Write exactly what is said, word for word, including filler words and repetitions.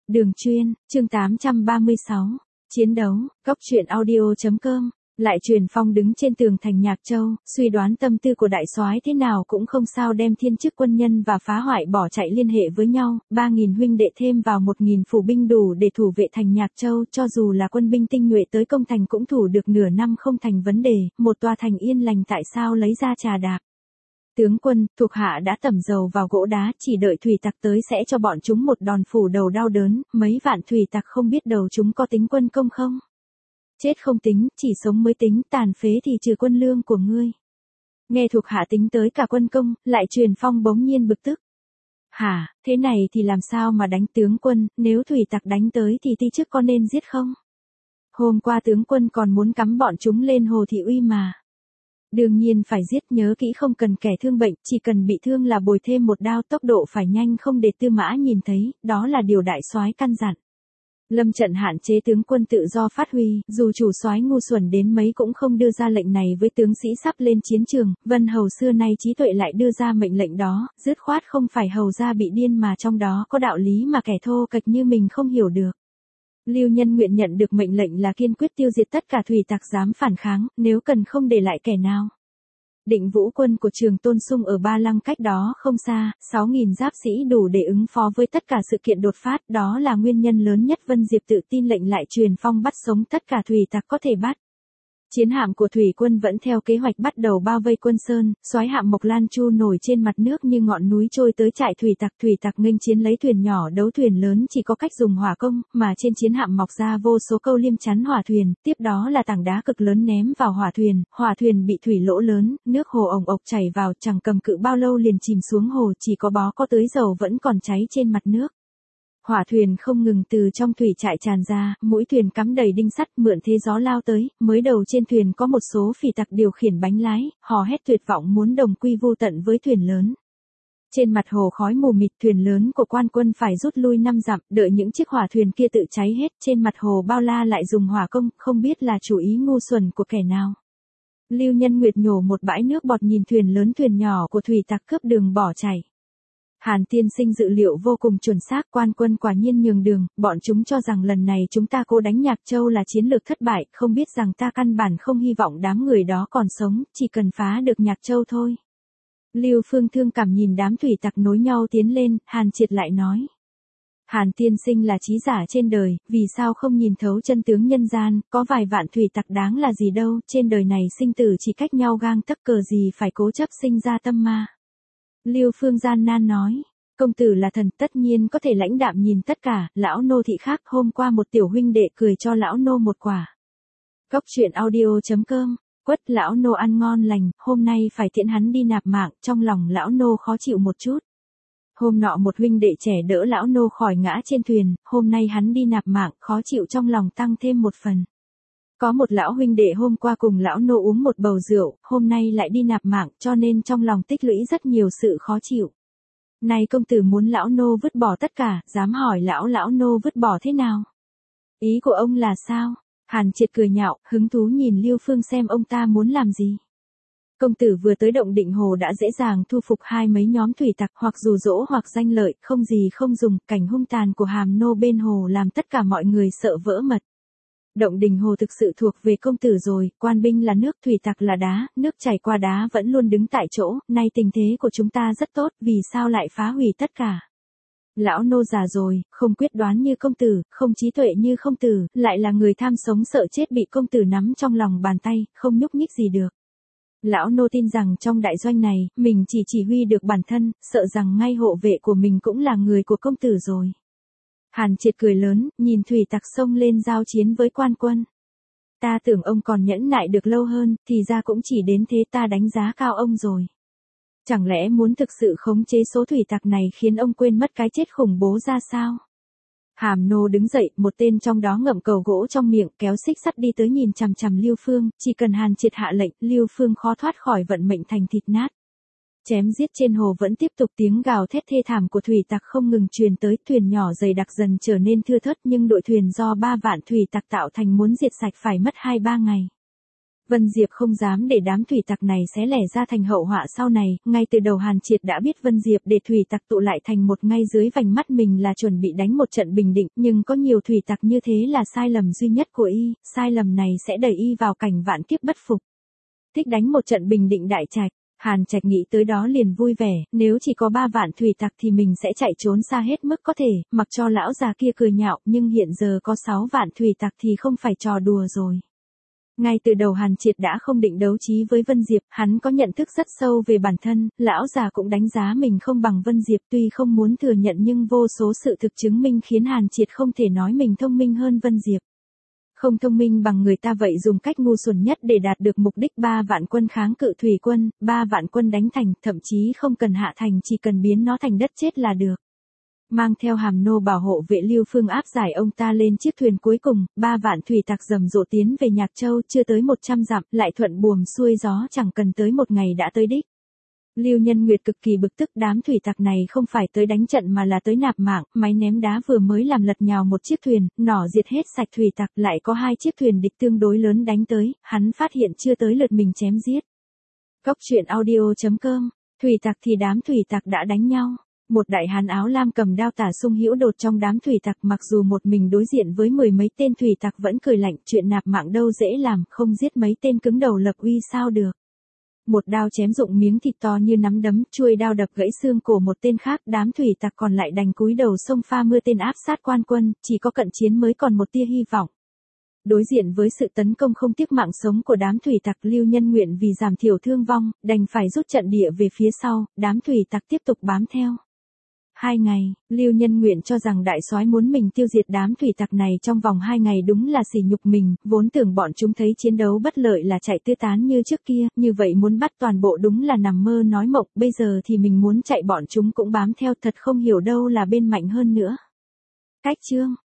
Đường chuyên, chương tám trăm ba mươi sáu. Chiến đấu, góc truyện audio chấm com. Lại Truyền Phong đứng trên tường thành Nhạc Châu, suy đoán tâm tư của đại soái thế nào cũng không sao đem thiên chức quân nhân và phá hoại bỏ chạy liên hệ với nhau, ba nghìn huynh đệ thêm vào một nghìn phủ binh đủ để thủ vệ thành Nhạc Châu, cho dù là quân binh tinh nhuệ tới công thành cũng thủ được nửa năm không thành vấn đề, một tòa thành yên lành tại sao lấy ra trà đạp. Tướng quân, thuộc hạ đã tẩm dầu vào gỗ đá, chỉ đợi thủy tặc tới sẽ cho bọn chúng một đòn phủ đầu đau đớn, mấy vạn thủy tặc không biết đầu chúng có tính quân công không? Chết không tính, chỉ sống mới tính, tàn phế thì trừ quân lương của ngươi. Nghe thuộc hạ tính tới cả quân công, Lại Truyền Phong bỗng nhiên bực tức. Hả, thế này thì làm sao mà đánh tướng quân, nếu thủy tặc đánh tới thì ti chức có nên giết không? Hôm qua tướng quân còn muốn cắm bọn chúng lên Hồ Thị Uy mà. Đương nhiên phải giết, nhớ kỹ không cần kẻ thương bệnh, chỉ cần bị thương là bồi thêm một đao, tốc độ phải nhanh không để Tư Mã nhìn thấy, đó là điều đại soái căn dặn. Lâm trận hạn chế tướng quân tự do phát huy, dù chủ soái ngu xuẩn đến mấy cũng không đưa ra lệnh này với tướng sĩ sắp lên chiến trường, Vân Hầu xưa nay trí tuệ lại đưa ra mệnh lệnh đó, dứt khoát không phải hầu ra bị điên mà trong đó có đạo lý mà kẻ thô kệch như mình không hiểu được. Lưu Nhân Nguyện nhận được mệnh lệnh là kiên quyết tiêu diệt tất cả thủy tặc dám phản kháng, nếu cần không để lại kẻ nào. Định Vũ quân của Trường Tôn Sung ở Ba Lăng cách đó không xa, sáu nghìn giáp sĩ đủ để ứng phó với tất cả sự kiện đột phát, đó là nguyên nhân lớn nhất Vân Diệp tự tin lệnh Lại Truyền Phong bắt sống tất cả thủy tặc có thể bắt. Chiến hạm của thủy quân vẫn theo kế hoạch bắt đầu bao vây quân sơn, soái hạm Mộc Lan Chu nổi trên mặt nước như ngọn núi trôi tới trại thủy tặc, thủy tặc nghênh chiến lấy thuyền nhỏ đấu thuyền lớn chỉ có cách dùng hỏa công, mà trên chiến hạm mọc ra vô số câu liêm chắn hỏa thuyền, tiếp đó là tảng đá cực lớn ném vào hỏa thuyền, hỏa thuyền bị thủy lỗ lớn, nước hồ ồng ộc chảy vào, chẳng cầm cự bao lâu liền chìm xuống hồ, chỉ có bó có tưới dầu vẫn còn cháy trên mặt nước. Hỏa thuyền không ngừng từ trong thủy trại tràn ra, mũi thuyền cắm đầy đinh sắt, mượn thế gió lao tới, mới đầu trên thuyền có một số phỉ tặc điều khiển bánh lái, hò hét tuyệt vọng muốn đồng quy vu tận với thuyền lớn. Trên mặt hồ khói mù mịt, thuyền lớn của quan quân phải rút lui năm dặm, đợi những chiếc hỏa thuyền kia tự cháy hết, trên mặt hồ bao la lại dùng hỏa công, không biết là chủ ý ngu xuẩn của kẻ nào. Lưu Nhân Nguyệt nhổ một bãi nước bọt nhìn thuyền lớn thuyền nhỏ của thủy tặc cướp đường bỏ chạy. Hàn tiên sinh dự liệu vô cùng chuẩn xác, quan quân quả nhiên nhường đường, bọn chúng cho rằng lần này chúng ta cố đánh Nhạc Châu là chiến lược thất bại, không biết rằng ta căn bản không hy vọng đám người đó còn sống, chỉ cần phá được Nhạc Châu thôi. Lưu Phương thương cảm nhìn đám thủy tặc nối nhau tiến lên, Hàn Triệt lại nói. Hàn tiên sinh là trí giả trên đời, vì sao không nhìn thấu chân tướng nhân gian, có vài vạn thủy tặc đáng là gì đâu, trên đời này sinh tử chỉ cách nhau gang tấc, cờ gì phải cố chấp sinh ra tâm ma. Lưu Phương gian nan nói, công tử là thần tất nhiên có thể lãnh đạm nhìn tất cả, lão nô thị khác, hôm qua một tiểu huynh đệ cười cho lão nô một quả. Góc truyện audio chấm com, quất lão nô ăn ngon lành, hôm nay phải tiễn hắn đi nạp mạng, trong lòng lão nô khó chịu một chút. Hôm nọ một huynh đệ trẻ đỡ lão nô khỏi ngã trên thuyền, hôm nay hắn đi nạp mạng, khó chịu trong lòng tăng thêm một phần. Có một lão huynh đệ hôm qua cùng lão nô uống một bầu rượu, hôm nay lại đi nạp mạng, cho nên trong lòng tích lũy rất nhiều sự khó chịu. Này công tử muốn lão nô vứt bỏ tất cả, dám hỏi lão lão nô vứt bỏ thế nào? Ý của ông là sao? Hàn Triệt cười nhạo, hứng thú nhìn Lưu Phương xem ông ta muốn làm gì. Công tử vừa tới Động Định Hồ đã dễ dàng thu phục hai mấy nhóm thủy tặc, hoặc dụ dỗ hoặc danh lợi, không gì không dùng, cảnh hung tàn của hàm nô bên hồ làm tất cả mọi người sợ vỡ mật. Động Đình Hồ thực sự thuộc về công tử rồi, quan binh là nước, thủy tặc là đá, nước chảy qua đá vẫn luôn đứng tại chỗ, nay tình thế của chúng ta rất tốt, vì sao lại phá hủy tất cả? Lão nô già rồi, không quyết đoán như công tử, không trí tuệ như công tử, lại là người tham sống sợ chết bị công tử nắm trong lòng bàn tay, không nhúc nhích gì được. Lão nô tin rằng trong đại doanh này, mình chỉ chỉ huy được bản thân, sợ rằng ngay hộ vệ của mình cũng là người của công tử rồi. Hàn Triệt cười lớn, nhìn thủy tặc xông lên giao chiến với quan quân. Ta tưởng ông còn nhẫn nại được lâu hơn, thì ra cũng chỉ đến thế, ta đánh giá cao ông rồi. Chẳng lẽ muốn thực sự khống chế số thủy tặc này khiến ông quên mất cái chết khủng bố ra sao? Hàm nô đứng dậy, một tên trong đó ngậm cầu gỗ trong miệng, kéo xích sắt đi tới nhìn chằm chằm Lưu Phương, chỉ cần Hàn Triệt hạ lệnh, Lưu Phương khó thoát khỏi vận mệnh thành thịt nát. Chém giết trên hồ vẫn tiếp tục, tiếng gào thét thê thảm của thủy tặc không ngừng truyền tới, thuyền nhỏ dày đặc dần trở nên thưa thớt, nhưng đội thuyền do ba vạn thủy tặc tạo thành muốn diệt sạch phải mất hai ba ngày. Vân Diệp không dám để đám thủy tặc này xé lẻ ra thành hậu họa sau này, ngay từ đầu Hàn Triệt đã biết Vân Diệp để thủy tặc tụ lại thành một ngay dưới vành mắt mình là chuẩn bị đánh một trận bình định, nhưng có nhiều thủy tặc như thế là sai lầm duy nhất của y, sai lầm này sẽ đẩy y vào cảnh vạn kiếp bất phục. Thích đánh một trận bình định đại trạch, Hàn Trạch nghĩ tới đó liền vui vẻ, nếu chỉ có ba vạn thủy tặc thì mình sẽ chạy trốn xa hết mức có thể, mặc cho lão già kia cười nhạo, nhưng hiện giờ có sáu vạn thủy tặc thì không phải trò đùa rồi. Ngay từ đầu Hàn Triệt đã không định đấu trí với Vân Diệp, hắn có nhận thức rất sâu về bản thân, lão già cũng đánh giá mình không bằng Vân Diệp, tuy không muốn thừa nhận nhưng vô số sự thực chứng minh khiến Hàn Triệt không thể nói mình thông minh hơn Vân Diệp. Không thông minh bằng người ta vậy dùng cách ngu xuẩn nhất để đạt được mục đích ba vạn quân kháng cự thủy quân, ba vạn quân đánh thành, thậm chí không cần hạ thành chỉ cần biến nó thành đất chết là được. Mang theo hàm nô bảo hộ vệ Lưu Phương áp giải ông ta lên chiếc thuyền cuối cùng, ba vạn thủy tặc rầm rộ tiến về Nhạc Châu chưa tới một trăm dặm, lại thuận buồm xuôi gió chẳng cần tới một ngày đã tới đích. Lưu Nhân Nguyệt cực kỳ bực tức đám thủy tặc này không phải tới đánh trận mà là tới nạp mạng, máy ném đá vừa mới làm lật nhào một chiếc thuyền, nỏ diệt hết sạch thủy tặc lại có hai chiếc thuyền địch tương đối lớn đánh tới, hắn phát hiện chưa tới lượt mình chém giết. Cốc truyện audio chấm com, thủy tặc thì đám thủy tặc đã đánh nhau. Một đại hán áo lam cầm đao tả sung hữu đột trong đám thủy tặc mặc dù một mình đối diện với mười mấy tên thủy tặc vẫn cười lạnh chuyện nạp mạng đâu dễ làm không giết mấy tên cứng đầu lập uy sao được. Một đao chém rụng miếng thịt to như nắm đấm chuôi đao đập gãy xương cổ một tên khác đám thủy tặc còn lại đành cúi đầu xông pha mưa tên áp sát quan quân chỉ có cận chiến mới còn một tia hy vọng. Đối diện với sự tấn công không tiếc mạng sống của đám thủy tặc Lưu Nhân Nguyện vì giảm thiểu thương vong đành phải rút trận địa về phía sau đám thủy tặc tiếp tục bám theo. Hai ngày, Lưu Nhân Nguyện cho rằng đại soái muốn mình tiêu diệt đám thủy tặc này trong vòng hai ngày đúng là sỉ nhục mình, vốn tưởng bọn chúng thấy chiến đấu bất lợi là chạy tứ tán như trước kia, như vậy muốn bắt toàn bộ đúng là nằm mơ nói mộng, bây giờ thì mình muốn chạy bọn chúng cũng bám theo thật không hiểu đâu là bên mạnh hơn nữa. Cách chương